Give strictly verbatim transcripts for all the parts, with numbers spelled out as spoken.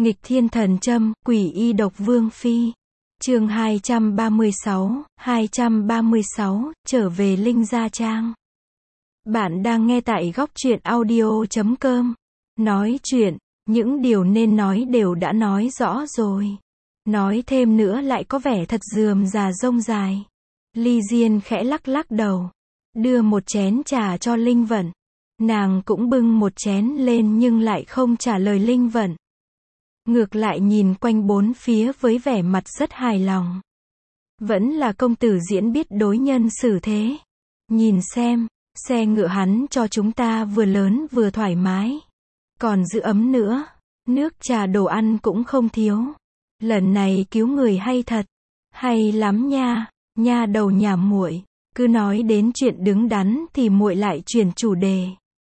Nghịch thiên thần châm, quỷ y độc vương phi. Chương hai trăm ba mươi sáu, hai trăm ba mươi sáu, trở về Linh Gia Trang. Bạn đang nghe tại góc truyện audio chấm com. Nói chuyện, những điều nên nói đều đã nói rõ rồi. Nói thêm nữa lại có vẻ thật rườm rà rông dài. Ly Diên khẽ lắc lắc đầu, đưa một chén trà cho Linh Vận. Nàng cũng bưng một chén lên nhưng lại không trả lời Linh Vận. Ngược lại nhìn quanh bốn phía với vẻ mặt rất hài lòng. Vẫn là công tử diễn biết đối nhân xử thế. Nhìn xem, xe ngựa hắn cho chúng ta vừa lớn vừa thoải mái. Còn giữ ấm nữa, nước trà đồ ăn cũng không thiếu. Lần này cứu người hay thật. Hay lắm nha, nha đầu nhà muội, cứ nói đến chuyện đứng đắn thì muội lại chuyển chủ đề.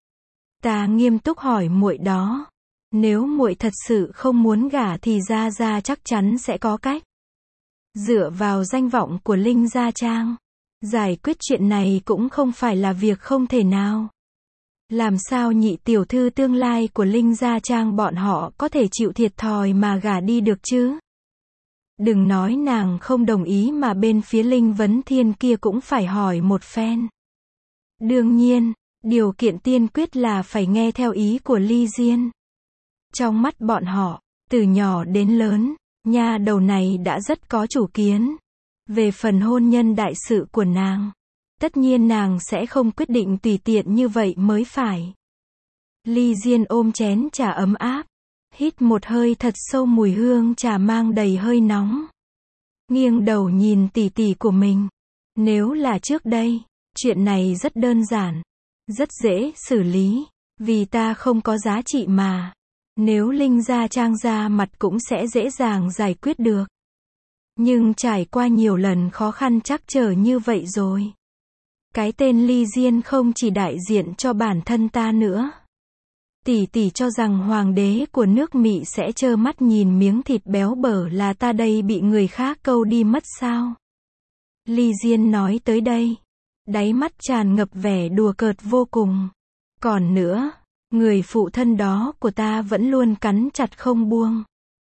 Ta nghiêm túc hỏi muội đó. Nếu muội thật sự không muốn gả thì Gia Gia chắc chắn sẽ có cách. Dựa vào danh vọng của Linh Gia Trang, giải quyết chuyện này cũng không phải là việc không thể nào. Làm sao nhị tiểu thư tương lai của Linh Gia Trang bọn họ có thể chịu thiệt thòi mà gả đi được chứ? Đừng nói nàng không đồng ý mà bên phía Linh Vấn Thiên kia cũng phải hỏi một phen. Đương nhiên, điều kiện tiên quyết là phải nghe theo ý của Ly Diên. Trong mắt bọn họ, từ nhỏ đến lớn, nha đầu này đã rất có chủ kiến. Về phần hôn nhân đại sự của nàng, tất nhiên nàng sẽ không quyết định tùy tiện như vậy mới phải. Ly Diên ôm chén trà ấm áp, hít một hơi thật sâu mùi hương trà mang đầy hơi nóng. Nghiêng đầu nhìn tỷ tỷ của mình. Nếu là trước đây, chuyện này rất đơn giản, rất dễ xử lý, vì ta không có giá trị mà. Nếu Linh Gia Trang ra mặt cũng sẽ dễ dàng giải quyết được. Nhưng trải qua nhiều lần khó khăn trắc trở như vậy rồi. Cái tên Ly Diên không chỉ đại diện cho bản thân ta nữa. Tỷ tỷ cho rằng hoàng đế của nước Mỹ sẽ trơ mắt nhìn miếng thịt béo bở là ta đây bị người khác câu đi mất sao? Ly Diên nói tới đây, đáy mắt tràn ngập vẻ đùa cợt vô cùng. Còn nữa, người phụ thân đó của ta vẫn luôn cắn chặt không buông.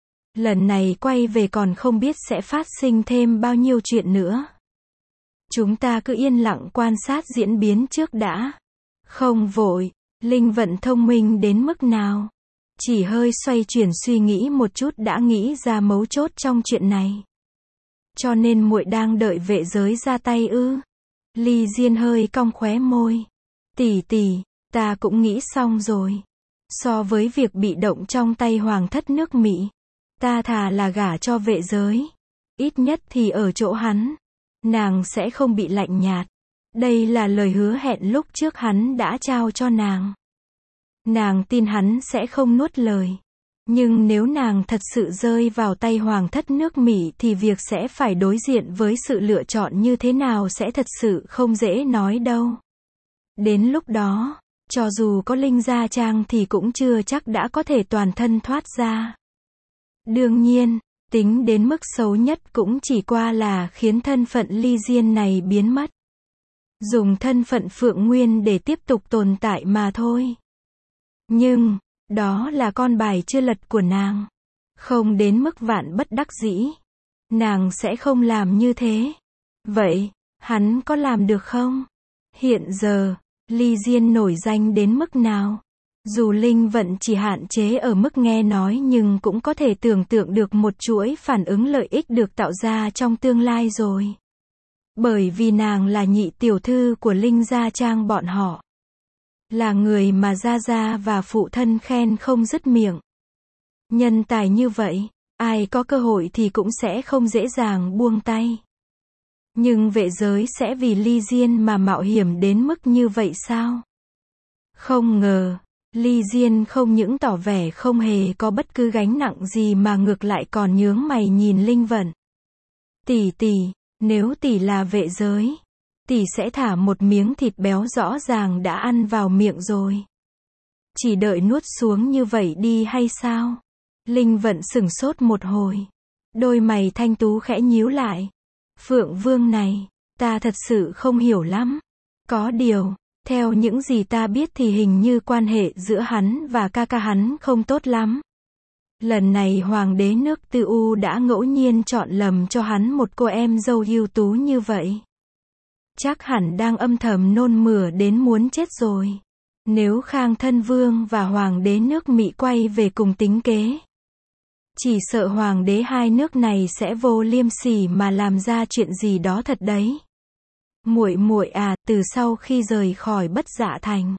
Lần này quay về còn không biết sẽ phát sinh thêm bao nhiêu chuyện nữa. Chúng ta cứ yên lặng quan sát diễn biến trước đã. Không vội, Linh Vận thông minh đến mức nào. Chỉ hơi xoay chuyển suy nghĩ một chút đã nghĩ ra mấu chốt trong chuyện này. Cho nên muội đang đợi vệ giới ra tay ư? Ly Diên hơi cong khóe môi. Tỷ tỷ, ta cũng nghĩ xong rồi. So với việc bị động trong tay hoàng thất nước Mỹ, ta thà là gả cho vệ giới. Ít nhất thì ở chỗ hắn, nàng sẽ không bị lạnh nhạt. Đây là lời hứa hẹn lúc trước hắn đã trao cho nàng. Nàng tin hắn sẽ không nuốt lời. Nhưng nếu nàng thật sự rơi vào tay hoàng thất nước Mỹ thì việc sẽ phải đối diện với sự lựa chọn như thế nào sẽ thật sự không dễ nói đâu. Đến lúc đó, cho dù có Linh Gia Trang thì cũng chưa chắc đã có thể toàn thân thoát ra. Đương nhiên, tính đến mức xấu nhất cũng chỉ qua là khiến thân phận Ly Diên này biến mất. Dùng thân phận Phượng Nguyên để tiếp tục tồn tại mà thôi. Nhưng, đó là con bài chưa lật của nàng. Không đến mức vạn bất đắc dĩ. Nàng sẽ không làm như thế. Vậy, hắn có làm được không? Hiện giờ, Ly Diên nổi danh đến mức nào? Dù Linh Vận chỉ hạn chế ở mức nghe nói nhưng cũng có thể tưởng tượng được một chuỗi phản ứng lợi ích được tạo ra trong tương lai rồi. Bởi vì nàng là nhị tiểu thư của Linh Gia Trang bọn họ. Là người mà Gia Gia và phụ thân khen không dứt miệng. Nhân tài như vậy, ai có cơ hội thì cũng sẽ không dễ dàng buông tay. Nhưng vệ giới sẽ vì Ly Diên mà mạo hiểm đến mức như vậy sao? Không ngờ, Ly Diên không những tỏ vẻ không hề có bất cứ gánh nặng gì mà ngược lại còn nhướng mày nhìn Linh Vận. Tỷ tỷ, nếu tỷ là vệ giới, tỷ sẽ thả một miếng thịt béo rõ ràng đã ăn vào miệng rồi. Chỉ đợi nuốt xuống như vậy đi hay sao? Linh Vận sửng sốt một hồi. Đôi mày thanh tú khẽ nhíu lại. Phượng Vương này, ta thật sự không hiểu lắm. Có điều, theo những gì ta biết thì hình như quan hệ giữa hắn và ca ca hắn không tốt lắm. Lần này hoàng đế nước Tư U đã ngẫu nhiên chọn lầm cho hắn một cô em dâu ưu tú như vậy. Chắc hẳn đang âm thầm nôn mửa đến muốn chết rồi. Nếu Khang Thân Vương và hoàng đế nước Mỹ quay về cùng tính kế, chỉ sợ hoàng đế hai nước này sẽ vô liêm sỉ mà làm ra chuyện gì đó thật đấy. Muội muội à, từ sau khi rời khỏi Bất Dạ Thành,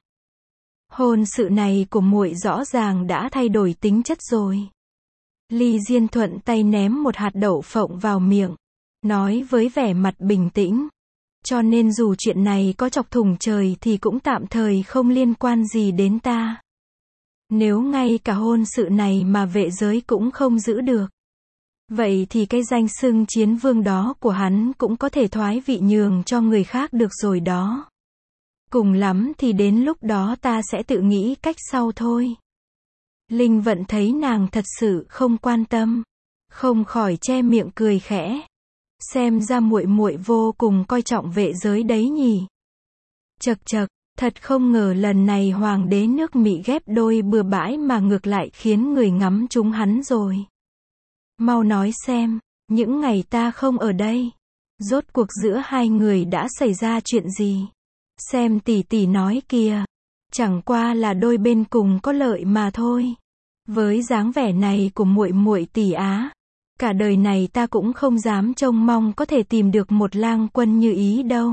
hôn sự này của muội rõ ràng đã thay đổi tính chất rồi. Ly Diên thuận tay ném một hạt đậu phộng vào miệng, nói với vẻ mặt bình tĩnh. Cho nên dù chuyện này có chọc thủng trời thì cũng tạm thời không liên quan gì đến ta. Nếu ngay cả hôn sự này mà vệ giới cũng không giữ được, vậy thì cái danh xưng chiến vương đó của hắn cũng có thể thoái vị nhường cho người khác được rồi đó. Cùng lắm thì đến lúc đó ta sẽ tự nghĩ cách sau thôi. Linh Vận thấy nàng thật sự không quan tâm, không khỏi che miệng cười khẽ. Xem ra muội muội vô cùng coi trọng vệ giới đấy nhỉ. Chậc chậc, thật không ngờ lần này hoàng đế nước Mỹ ghép đôi bừa bãi mà ngược lại khiến người ngắm trúng hắn rồi. Mau nói xem, những ngày ta không ở đây, rốt cuộc giữa hai người đã xảy ra chuyện gì? Xem tỷ tỷ nói kìa, chẳng qua là đôi bên cùng có lợi mà thôi. Với dáng vẻ này của muội muội tỷ á, cả đời này ta cũng không dám trông mong có thể tìm được một lang quân như ý đâu.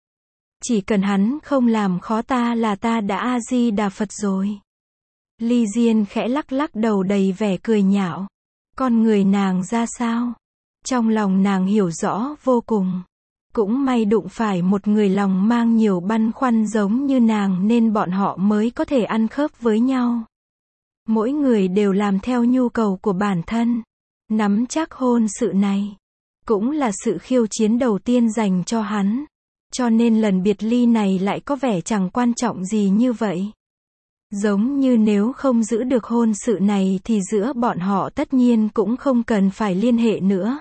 Chỉ cần hắn không làm khó ta là ta đã A-di-đà Phật rồi. Ly Diên khẽ lắc lắc đầu đầy vẻ cười nhạo. Con người nàng ra sao? Trong lòng nàng hiểu rõ vô cùng. Cũng may đụng phải một người lòng mang nhiều băn khoăn giống như nàng nên bọn họ mới có thể ăn khớp với nhau. Mỗi người đều làm theo nhu cầu của bản thân. Nắm chắc hôn sự này cũng là sự khiêu chiến đầu tiên dành cho hắn. Cho nên lần biệt ly này lại có vẻ chẳng quan trọng gì như vậy. Giống như nếu không giữ được hôn sự này thì giữa bọn họ tất nhiên cũng không cần phải liên hệ nữa.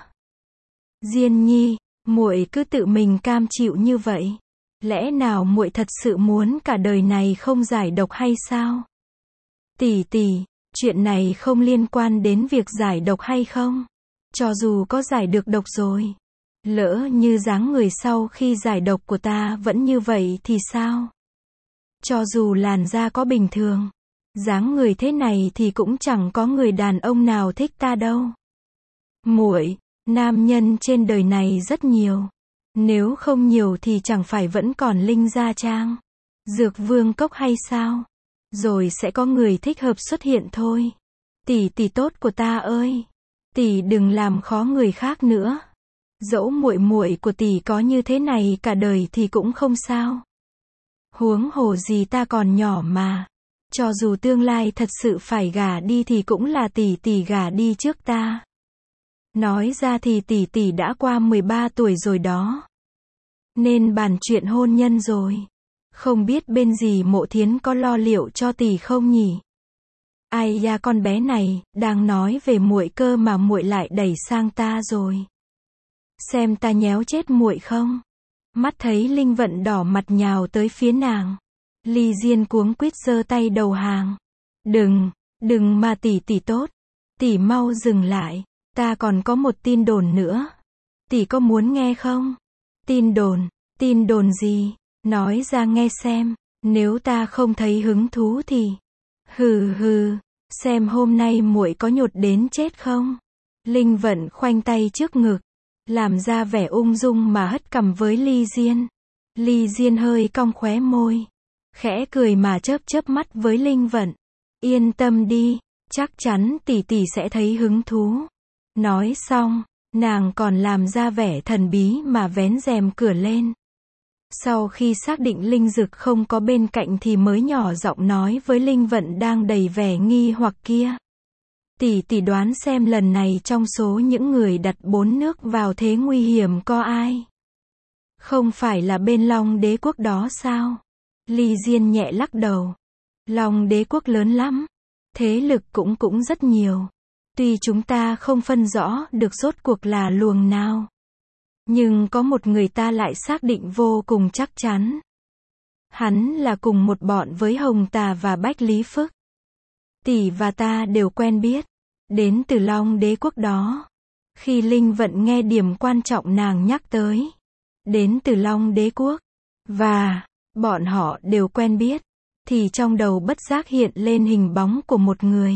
Diên nhi, muội cứ tự mình cam chịu như vậy. Lẽ nào muội thật sự muốn cả đời này không giải độc hay sao? Tỷ tỷ, chuyện này không liên quan đến việc giải độc hay không. Cho dù có giải được độc rồi, lỡ như dáng người sau khi giải độc của ta vẫn như vậy thì sao? Cho dù làn da có bình thường, dáng người thế này thì cũng chẳng có người đàn ông nào thích ta đâu. Muội, nam nhân trên đời này rất nhiều. Nếu không nhiều thì chẳng phải vẫn còn Linh Gia Trang, Dược Vương Cốc hay sao? Rồi sẽ có người thích hợp xuất hiện thôi. Tỷ tỷ tốt của ta ơi, tỷ đừng làm khó người khác nữa. Dẫu muội muội của tỷ có như thế này cả đời thì cũng không sao. Huống hồ gì ta còn nhỏ mà. Cho dù tương lai thật sự phải gả đi thì cũng là tỷ tỷ gả đi trước ta. Nói ra thì tỷ tỷ đã qua mười ba tuổi rồi đó. Nên bàn chuyện hôn nhân rồi. Không biết bên dì Mộ Thiến có lo liệu cho tỷ không nhỉ? Ai da con bé này, đang nói về muội cơ mà muội lại đẩy sang ta rồi. Xem ta nhéo chết muội không? Mắt thấy Linh Vận đỏ mặt nhào tới phía nàng. Ly Diên cuống quýt giơ tay đầu hàng. Đừng, đừng mà tỷ tỷ tốt. Tỷ mau dừng lại, ta còn có một tin đồn nữa. Tỷ có muốn nghe không? Tin đồn, tin đồn gì? Nói ra nghe xem, nếu ta không thấy hứng thú thì... Hừ hừ, xem hôm nay muội có nhột đến chết không? Linh Vận khoanh tay trước ngực, làm ra vẻ ung dung mà hất cằm với Ly Diên. Ly Diên hơi cong khóe môi, khẽ cười mà chớp chớp mắt với Linh Vận. Yên tâm đi, chắc chắn tỷ tỷ sẽ thấy hứng thú. Nói xong, nàng còn làm ra vẻ thần bí mà vén rèm cửa lên. Sau khi xác định Linh Dực không có bên cạnh thì mới nhỏ giọng nói với Linh Vận đang đầy vẻ nghi hoặc kia. Tỷ tỷ đoán xem lần này trong số những người đặt bốn nước vào thế nguy hiểm có ai? Không phải là bên Long Đế quốc đó sao? Ly Diên nhẹ lắc đầu. Long Đế quốc lớn lắm. Thế lực cũng cũng rất nhiều. Tuy chúng ta không phân rõ được rốt cuộc là luồng nào. Nhưng có một người ta lại xác định vô cùng chắc chắn. Hắn là cùng một bọn với Hồng Tà và Bách Lý Phức. Tỷ và ta đều quen biết. đến từ Long Đế quốc đó. Khi Linh Vận nghe điểm quan trọng nàng nhắc tới, đến từ Long Đế quốc, và bọn họ đều quen biết, thì trong đầu bất giác hiện lên hình bóng của một người.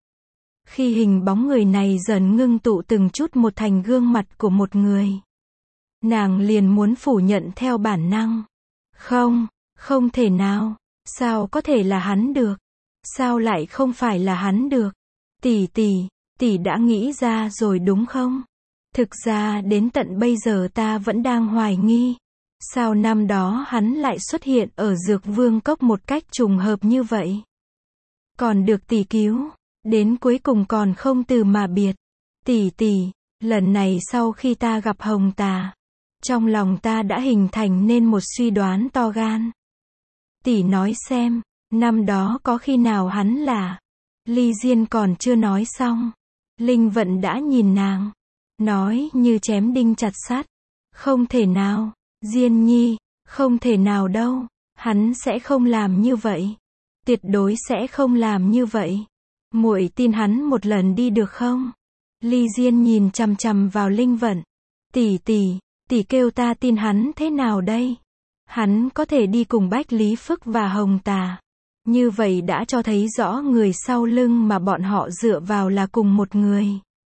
Khi hình bóng người này dần ngưng tụ từng chút một thành gương mặt của một người, nàng liền muốn phủ nhận theo bản năng. Không, không thể nào, sao có thể là hắn được? Sao lại không phải là hắn được? Tỷ tỷ, tỷ đã nghĩ ra rồi đúng không? Thực ra đến tận bây giờ ta vẫn đang hoài nghi, sao năm đó hắn lại xuất hiện ở Dược Vương Cốc một cách trùng hợp như vậy? Còn được tỷ cứu, đến cuối cùng còn không từ mà biệt. Tỷ tỷ, lần này sau khi ta gặp Hồng Tà, trong lòng ta đã hình thành nên một suy đoán to gan. Tỷ nói xem, năm đó có khi nào hắn là... Ly Diên còn chưa nói xong, Linh Vận đã nhìn nàng, nói như chém đinh chặt sắt. Không thể nào, Diên nhi, không thể nào đâu, hắn sẽ không làm như vậy. Tuyệt đối sẽ không làm như vậy. Muội tin hắn một lần đi được không? Ly Diên nhìn chằm chằm vào Linh Vận. Tỷ tỷ, tỷ kêu ta tin hắn thế nào đây? Hắn có thể đi cùng Bách Lý Phức và Hồng Tà. Như vậy đã cho thấy rõ người sau lưng mà bọn họ dựa vào là cùng một người.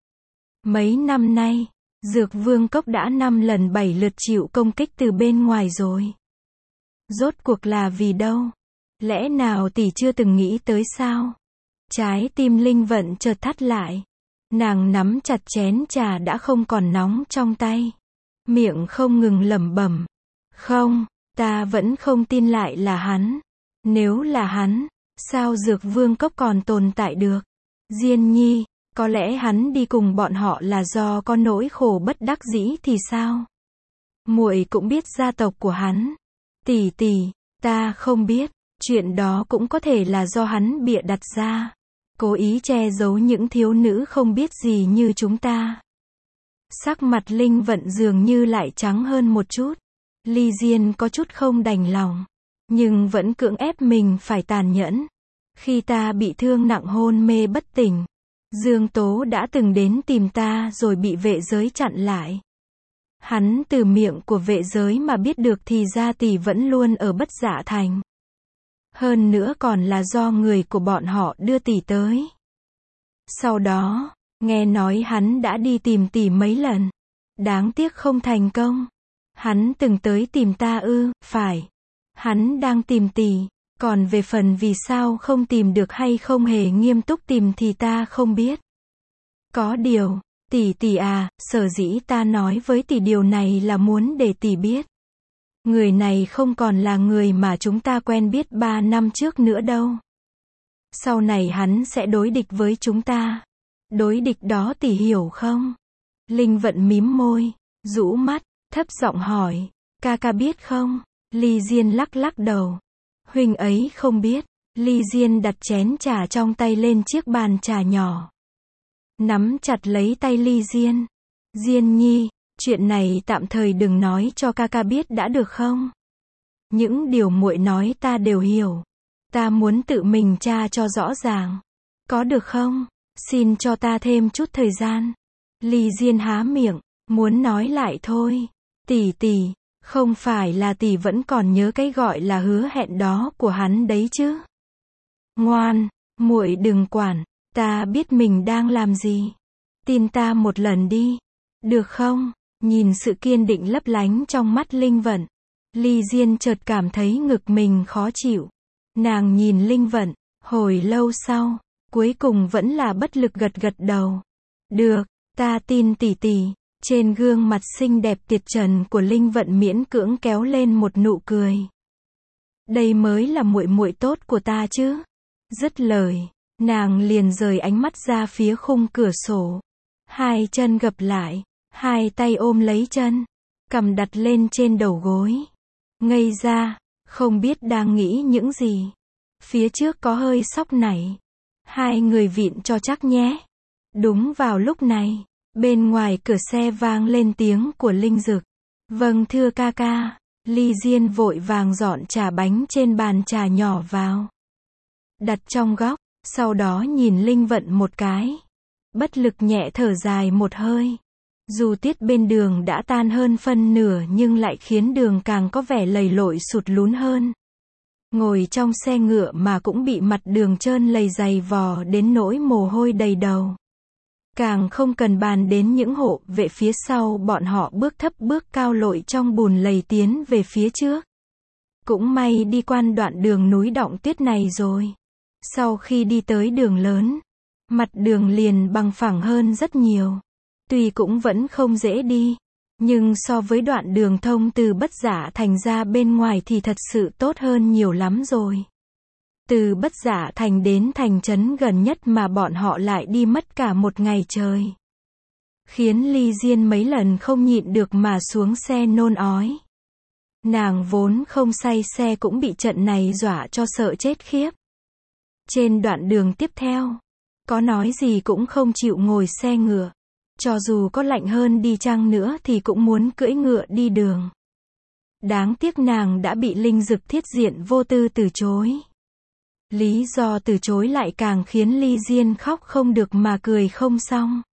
Mấy năm nay, Dược Vương Cốc đã năm lần bảy lượt chịu công kích từ bên ngoài rồi. Rốt cuộc là vì đâu? Lẽ nào tỷ chưa từng nghĩ tới sao? Trái tim Linh Vận chợt thắt lại. Nàng nắm chặt chén trà đã không còn nóng trong tay. Miệng không ngừng lẩm bẩm. Không, ta vẫn không tin lại là hắn. Nếu là hắn, sao Dược Vương Cốc còn tồn tại được? Diên nhi, có lẽ hắn đi cùng bọn họ là do có nỗi khổ bất đắc dĩ thì sao? Muội cũng biết gia tộc của hắn. Tỷ tỷ, ta không biết, chuyện đó cũng có thể là do hắn bịa đặt ra, cố ý che giấu những thiếu nữ không biết gì như chúng ta. Sắc mặt Linh Vận dường như lại trắng hơn một chút. Ly Diên có chút không đành lòng, nhưng vẫn cưỡng ép mình phải tàn nhẫn. Khi ta bị thương nặng hôn mê bất tỉnh, Dương Tố đã từng đến tìm ta rồi bị vệ giới chặn lại. Hắn từ miệng của vệ giới mà biết được thì ra tỷ vẫn luôn ở Bất Dạ Thành. Hơn nữa còn là do người của bọn họ đưa tỷ tới. Sau đó, nghe nói hắn đã đi tìm tỷ mấy lần. Đáng tiếc không thành công. Hắn từng tới tìm ta ư? Phải. Hắn đang tìm tỷ. Còn về phần vì sao không tìm được hay không hề nghiêm túc tìm thì ta không biết. Có điều, tỷ tỷ à, sở dĩ ta nói với tỷ điều này là muốn để tỷ biết. Người này không còn là người mà chúng ta quen biết ba năm trước nữa đâu. Sau này hắn sẽ đối địch với chúng ta. Đối địch đó tỷ hiểu không? Linh Vận mím môi, rũ mắt, thấp giọng hỏi, ca ca biết không? Ly Diên lắc lắc đầu. Huynh ấy không biết. Ly Diên đặt chén trà trong tay lên chiếc bàn trà nhỏ. Nắm chặt lấy tay Ly Diên. Diên nhi, chuyện này tạm thời đừng nói cho ca ca biết đã được không? Những điều muội nói ta đều hiểu. Ta muốn tự mình tra cho rõ ràng. Có được không? Xin cho ta thêm chút thời gian. Ly Diên há miệng, muốn nói lại thôi. Tỷ tỷ, không phải là tỷ vẫn còn nhớ cái gọi là hứa hẹn đó của hắn đấy chứ? Ngoan, muội đừng quản, ta biết mình đang làm gì. Tin ta một lần đi. Được không? Nhìn sự kiên định lấp lánh trong mắt Linh Vận, Ly Diên chợt cảm thấy ngực mình khó chịu. Nàng nhìn Linh Vận, hồi lâu sau, cuối cùng vẫn là bất lực gật gật đầu. Được, ta tin tỷ tỷ. Trên gương mặt xinh đẹp tiệt trần của Linh Vận miễn cưỡng kéo lên một nụ cười. Đây mới là muội muội tốt của ta chứ. Dứt lời, nàng liền rời ánh mắt ra phía khung cửa sổ. Hai chân gập lại, hai tay ôm lấy chân, cằm đặt lên trên đầu gối. Ngây ra, không biết đang nghĩ những gì. Phía trước có hơi sóc nảy. Hai người vịn cho chắc nhé. Đúng vào lúc này, bên ngoài cửa xe vang lên tiếng của Linh Dực. Vâng thưa ca ca. Ly Diên vội vàng dọn trà bánh trên bàn trà nhỏ vào, đặt trong góc, sau đó nhìn Linh Vận một cái. Bất lực nhẹ thở dài một hơi. Dù tiết bên đường đã tan hơn phân nửa nhưng lại khiến đường càng có vẻ lầy lội sụt lún hơn. Ngồi trong xe ngựa mà cũng bị mặt đường trơn lầy dày vò đến nỗi mồ hôi đầy đầu. Càng không cần bàn đến những hộ vệ phía sau bọn họ bước thấp bước cao lội trong bùn lầy tiến về phía trước. Cũng may đi qua đoạn đường núi đọng tuyết này rồi. Sau khi đi tới đường lớn, mặt đường liền bằng phẳng hơn rất nhiều. Tuy cũng vẫn không dễ đi, nhưng so với đoạn đường thông từ Bất Dạ Thành ra bên ngoài thì thật sự tốt hơn nhiều lắm rồi. Từ Bất Dạ Thành đến thành trấn gần nhất mà bọn họ lại đi mất cả một ngày trời. Khiến Ly Diên mấy lần không nhịn được mà xuống xe nôn ói. Nàng vốn không say xe cũng bị trận này dọa cho sợ chết khiếp. Trên đoạn đường tiếp theo, có nói gì cũng không chịu ngồi xe ngựa. Cho dù có lạnh hơn đi chăng nữa thì cũng muốn cưỡi ngựa đi đường. Đáng tiếc nàng đã bị Linh Dực Thiết Diện vô tư từ chối. Lý do từ chối lại càng khiến Ly Diên khóc không được mà cười không xong.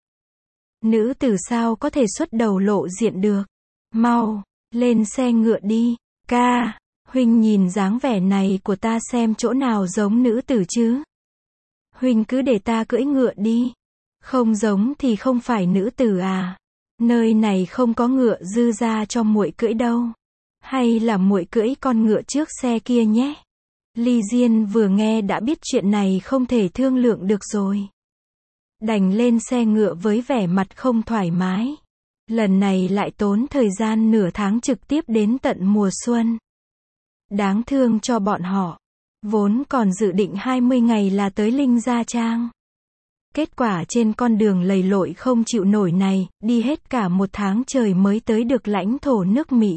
Nữ tử sao có thể xuất đầu lộ diện được. Mau, lên xe ngựa đi, ca, huynh nhìn dáng vẻ này của ta xem chỗ nào giống nữ tử chứ. Huynh cứ để ta cưỡi ngựa đi. Không giống thì không phải nữ tử à. Nơi này không có ngựa dư ra cho muội cưỡi đâu. Hay là muội cưỡi con ngựa trước xe kia nhé. Ly Diên vừa nghe đã biết chuyện này không thể thương lượng được rồi. Đành lên xe ngựa với vẻ mặt không thoải mái. Lần này lại tốn thời gian nửa tháng trực tiếp đến tận mùa xuân. Đáng thương cho bọn họ. Vốn còn dự định hai mươi ngày là tới Linh Gia Trang. Kết quả trên con đường lầy lội không chịu nổi này, đi hết cả một tháng trời mới tới được lãnh thổ nước Mỹ.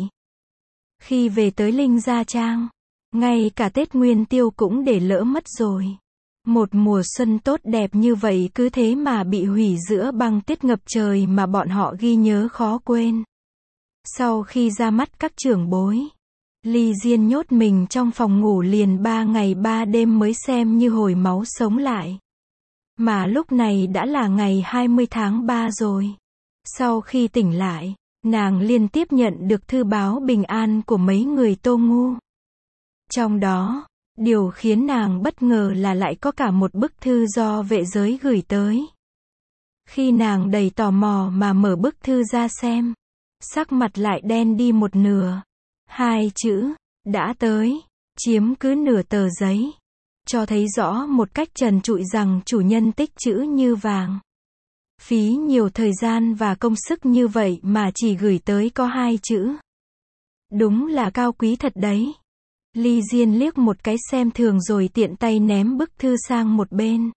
Khi về tới Linh Gia Trang, ngay cả Tết Nguyên Tiêu cũng để lỡ mất rồi. Một mùa xuân tốt đẹp như vậy cứ thế mà bị hủy giữa băng tuyết ngập trời mà bọn họ ghi nhớ khó quên. Sau khi ra mắt các trưởng bối, Ly Diên nhốt mình trong phòng ngủ liền ba ngày ba đêm mới xem như hồi máu sống lại. Mà lúc này đã là ngày hai mươi tháng ba rồi. Sau khi tỉnh lại, nàng liên tiếp nhận được thư báo bình an của mấy người Tô Ngu. Trong đó, điều khiến nàng bất ngờ là lại có cả một bức thư do vệ giới gửi tới. Khi nàng đầy tò mò mà mở bức thư ra xem, sắc mặt lại đen đi một nửa. Hai chữ, đã tới, chiếm cứ nửa tờ giấy. Cho thấy rõ một cách trần trụi rằng chủ nhân tích trữ như vàng. Phí nhiều thời gian và công sức như vậy mà chỉ gửi tới có hai chữ. Đúng là cao quý thật đấy. Ly Diên liếc một cái xem thường rồi tiện tay ném bức thư sang một bên.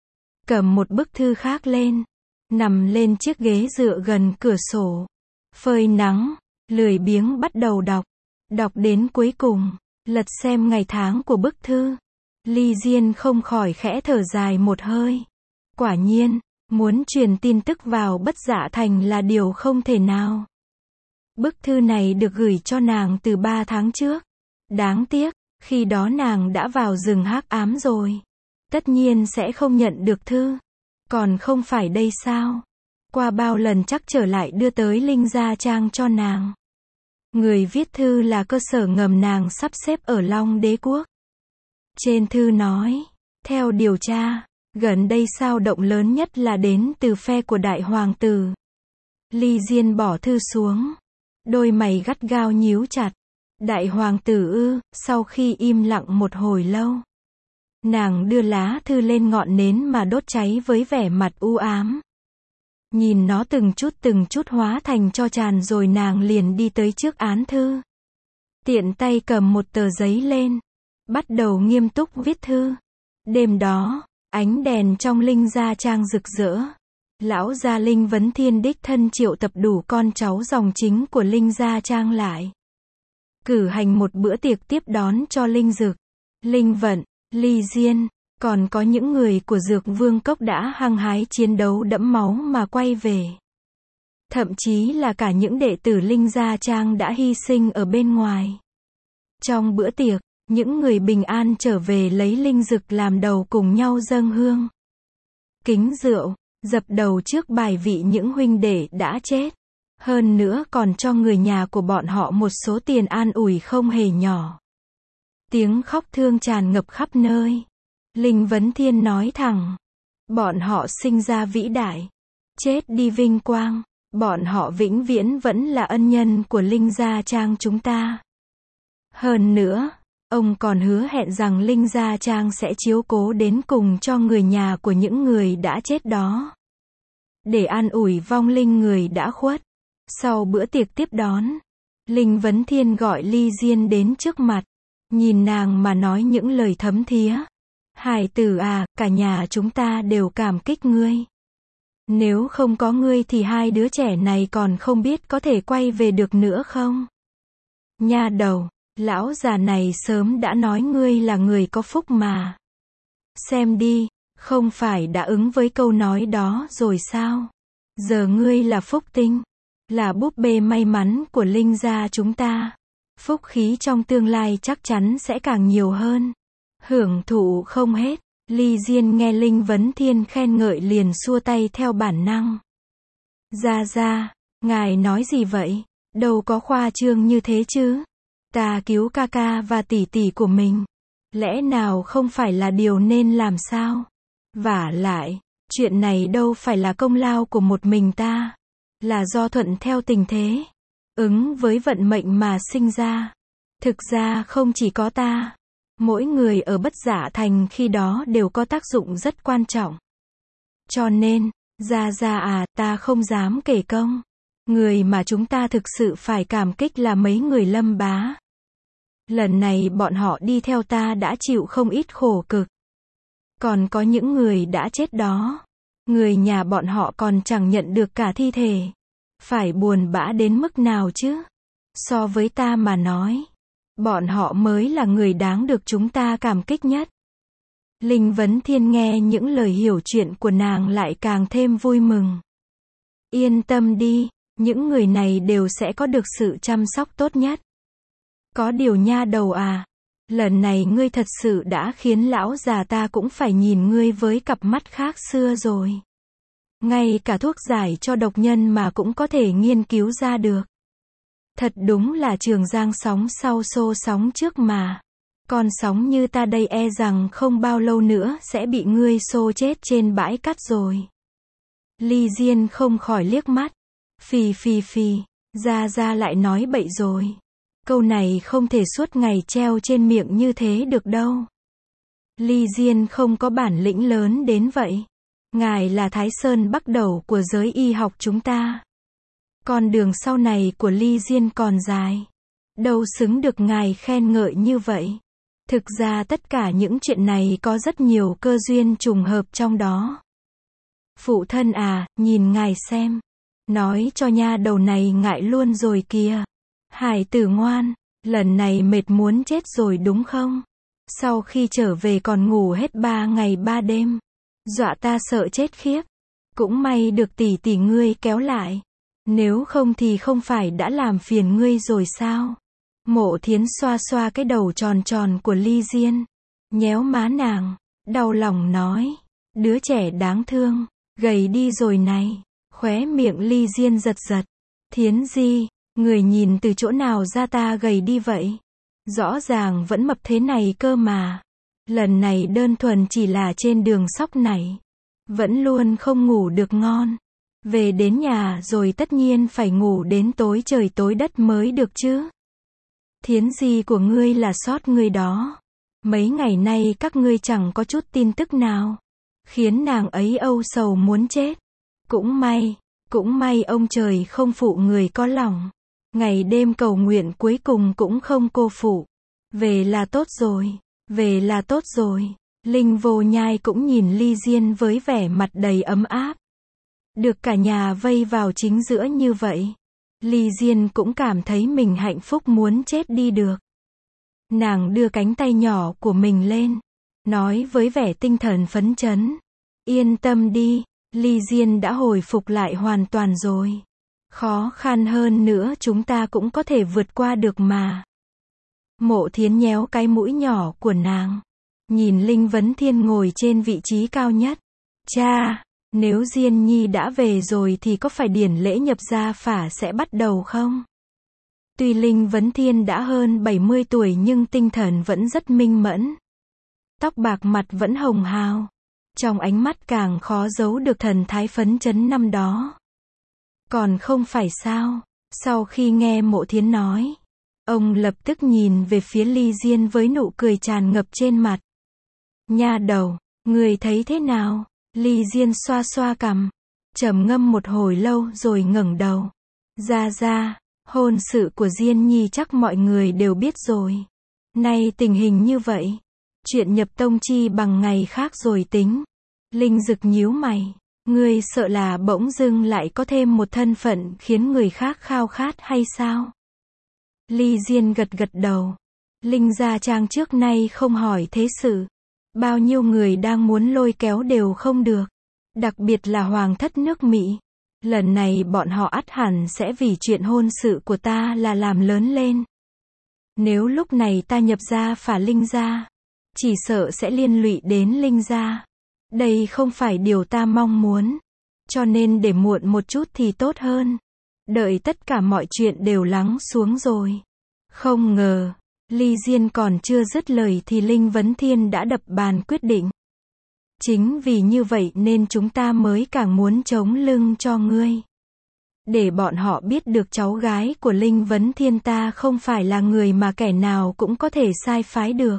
Cầm một bức thư khác lên. Nằm lên chiếc ghế dựa gần cửa sổ. Phơi nắng, lười biếng bắt đầu đọc. Đọc đến cuối cùng, lật xem ngày tháng của bức thư. Ly Diên không khỏi khẽ thở dài một hơi. Quả nhiên, muốn truyền tin tức vào Bất Dạ Thành là điều không thể nào. Bức thư này được gửi cho nàng từ ba tháng trước. Đáng tiếc, khi đó nàng đã vào rừng hắc ám rồi. Tất nhiên sẽ không nhận được thư. Còn không phải đây sao? Qua bao lần chắc trở lại đưa tới Linh Gia Trang cho nàng. Người viết thư là cơ sở ngầm nàng sắp xếp ở Long Đế Quốc. Trên thư nói, theo điều tra, gần đây sao động lớn nhất là đến từ phe của đại hoàng tử. Ly Diên bỏ thư xuống. Đôi mày gắt gao nhíu chặt. Đại hoàng tử ư, sau khi im lặng một hồi lâu. Nàng đưa lá thư lên ngọn nến mà đốt cháy với vẻ mặt u ám. Nhìn nó từng chút từng chút hóa thành tro tàn rồi nàng liền đi tới trước án thư. Tiện tay cầm một tờ giấy lên. Bắt đầu nghiêm túc viết thư. Đêm đó, ánh đèn trong Linh Gia Trang rực rỡ. Lão gia Linh Vấn Thiên đích thân triệu tập đủ con cháu dòng chính của Linh Gia Trang lại. Cử hành một bữa tiệc tiếp đón cho Linh Dực, Linh Vận, Ly Diên, còn có những người của Dược Vương Cốc đã hăng hái chiến đấu đẫm máu mà quay về. Thậm chí là cả những đệ tử Linh Gia Trang đã hy sinh ở bên ngoài. Trong bữa tiệc, những người bình an trở về lấy Linh Dực làm đầu cùng nhau dâng hương. Kính rượu, dập đầu trước bài vị những huynh đệ đã chết. Hơn nữa còn cho người nhà của bọn họ một số tiền an ủi không hề nhỏ. Tiếng khóc thương tràn ngập khắp nơi. Linh Vấn Thiên nói thẳng, bọn họ sinh ra vĩ đại, chết đi vinh quang, bọn họ vĩnh viễn vẫn là ân nhân của Linh Gia Trang chúng ta. Hơn nữa, ông còn hứa hẹn rằng Linh Gia Trang sẽ chiếu cố đến cùng cho người nhà của những người đã chết đó, để an ủi vong linh người đã khuất. Sau bữa tiệc tiếp đón, Linh Vấn Thiên gọi Ly Diên đến trước mặt, nhìn nàng mà nói những lời thấm thía. Hải tử à, cả nhà chúng ta đều cảm kích ngươi. Nếu không có ngươi thì hai đứa trẻ này còn không biết có thể quay về được nữa không? Nha đầu, lão già này sớm đã nói ngươi là người có phúc mà. Xem đi, không phải đã ứng với câu nói đó rồi sao? Giờ ngươi là phúc tinh, là búp bê may mắn của Linh gia chúng ta. Phúc khí trong tương lai chắc chắn sẽ càng nhiều hơn. Hưởng thụ không hết. Ly Diên nghe Linh Vấn Thiên khen ngợi liền xua tay theo bản năng. Gia gia, ngài nói gì vậy? Đâu có khoa trương như thế chứ. Ta cứu ca ca và tỷ tỷ của mình, lẽ nào không phải là điều nên làm sao? Vả lại, chuyện này đâu phải là công lao của một mình ta, là do thuận theo tình thế, ứng với vận mệnh mà sinh ra. Thực ra không chỉ có ta, mỗi người ở Bất Giả Thành khi đó đều có tác dụng rất quan trọng. Cho nên, gia gia à, ta không dám kể công. Người mà chúng ta thực sự phải cảm kích là mấy người Lâm bá. Lần này bọn họ đi theo ta đã chịu không ít khổ cực. Còn có những người đã chết đó, người nhà bọn họ còn chẳng nhận được cả thi thể. Phải buồn bã đến mức nào chứ? So với ta mà nói, bọn họ mới là người đáng được chúng ta cảm kích nhất. Linh Vấn Thiên nghe những lời hiểu chuyện của nàng lại càng thêm vui mừng. Yên tâm đi, những người này đều sẽ có được sự chăm sóc tốt nhất. Có điều nha đầu à, lần này ngươi thật sự đã khiến lão già ta cũng phải nhìn ngươi với cặp mắt khác xưa rồi. Ngay cả thuốc giải cho độc nhân mà cũng có thể nghiên cứu ra được. Thật đúng là Trường Giang sóng sau xô sóng trước mà. Con sóng như ta đây e rằng không bao lâu nữa sẽ bị ngươi xô chết trên bãi cát rồi. Ly Diên không khỏi liếc mắt. Phì phì phì, gia gia lại nói bậy rồi. Câu này không thể suốt ngày treo trên miệng như thế được đâu. Ly Diên không có bản lĩnh lớn đến vậy. Ngài là Thái Sơn Bắc Đầu của giới y học chúng ta. Con đường sau này của Ly Diên còn dài. Đâu xứng được ngài khen ngợi như vậy. Thực ra tất cả những chuyện này có rất nhiều cơ duyên trùng hợp trong đó. Phụ thân à, nhìn ngài xem. Nói cho nha đầu này ngại luôn rồi kìa. Hải tử ngoan, lần này mệt muốn chết rồi đúng không? Sau khi trở về còn ngủ hết ba ngày ba đêm. Dọa ta sợ chết khiếp. Cũng may được tỷ tỷ ngươi kéo lại. Nếu không thì không phải đã làm phiền ngươi rồi sao? Mộ Thiến xoa xoa cái đầu tròn tròn của Ly Diên. Nhéo má nàng, đau lòng nói. Đứa trẻ đáng thương, gầy đi rồi này. Khóe miệng Ly Diên giật giật. Thiến Di, người nhìn từ chỗ nào ra ta gầy đi vậy? Rõ ràng vẫn mập thế này cơ mà. Lần này đơn thuần chỉ là trên đường sóc này. Vẫn luôn không ngủ được ngon. Về đến nhà rồi tất nhiên phải ngủ đến tối trời tối đất mới được chứ. Thiến Di của ngươi là sót ngươi đó. Mấy ngày nay các ngươi chẳng có chút tin tức nào. Khiến nàng ấy âu sầu muốn chết. Cũng may, cũng may ông trời không phụ người có lòng. Ngày đêm cầu nguyện cuối cùng cũng không cô phụ. Về là tốt rồi, về là tốt rồi. Linh Vô Nhai cũng nhìn Ly Diên với vẻ mặt đầy ấm áp. Được cả nhà vây vào chính giữa như vậy. Ly Diên cũng cảm thấy mình hạnh phúc muốn chết đi được. Nàng đưa cánh tay nhỏ của mình lên. Nói với vẻ tinh thần phấn chấn. Yên tâm đi, Ly Diên đã hồi phục lại hoàn toàn rồi. Khó khăn hơn nữa chúng ta cũng có thể vượt qua được mà. Mộ Thiến nhéo cái mũi nhỏ của nàng. Nhìn Linh Vấn Thiên ngồi trên vị trí cao nhất. Cha, Nếu Diên Nhi đã về rồi thì có phải điển lễ nhập gia phả sẽ bắt đầu không? Tuy Linh Vấn Thiên đã hơn bảy mươi tuổi nhưng tinh thần vẫn rất minh mẫn. Tóc bạc, mặt vẫn hồng hào. Trong ánh mắt càng khó giấu được thần thái phấn chấn năm đó. Còn không phải sao? Sau khi nghe Mộ Thiến nói, ông lập tức nhìn về phía Ly Diên với nụ cười tràn ngập trên mặt. Nha đầu, người thấy thế nào? Ly Diên xoa xoa cằm, trầm ngâm một hồi lâu rồi ngẩng đầu. Ra ra, hôn sự của Diên Nhi chắc mọi người đều biết rồi. Nay tình hình như vậy, chuyện nhập tông chi bằng ngày khác rồi tính. Linh Dực nhíu mày, ngươi sợ là bỗng dưng lại có thêm một thân phận khiến người khác khao khát hay sao? Ly Diên gật gật đầu. Linh gia trang trước nay không hỏi thế sự. Bao nhiêu người đang muốn lôi kéo đều không được. Đặc biệt là hoàng thất nước Mỹ. Lần này bọn họ ắt hẳn sẽ vì chuyện hôn sự của ta là làm lớn lên. Nếu lúc này ta nhập gia phả Linh gia, chỉ sợ sẽ liên lụy đến Linh gia. Đây không phải điều ta mong muốn. Cho nên để muộn một chút thì tốt hơn. Đợi tất cả mọi chuyện đều lắng xuống rồi. Không ngờ, Ly Diên còn chưa dứt lời thì Linh Vấn Thiên đã đập bàn quyết định. Chính vì như vậy nên chúng ta mới càng muốn chống lưng cho ngươi. Để bọn họ biết được cháu gái của Linh Vấn Thiên ta không phải là người mà kẻ nào cũng có thể sai phái được.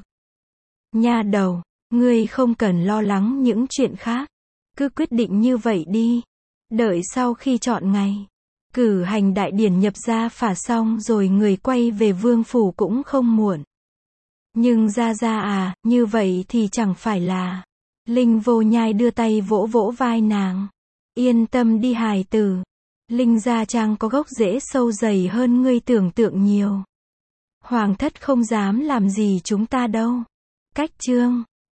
Nha đầu, ngươi không cần lo lắng những chuyện khác. Cứ quyết định như vậy đi. Đợi sau khi chọn ngày, cử hành đại điển nhập gia phả xong rồi người quay về vương phủ cũng không muộn. Nhưng ra ra à, như vậy thì chẳng phải là... Linh Vô Nhai đưa tay vỗ vỗ vai nàng. Yên tâm đi hài tử. Linh gia trang có gốc rễ sâu dày hơn ngươi tưởng tượng nhiều. Hoàng thất không dám làm gì chúng ta đâu. Cách chương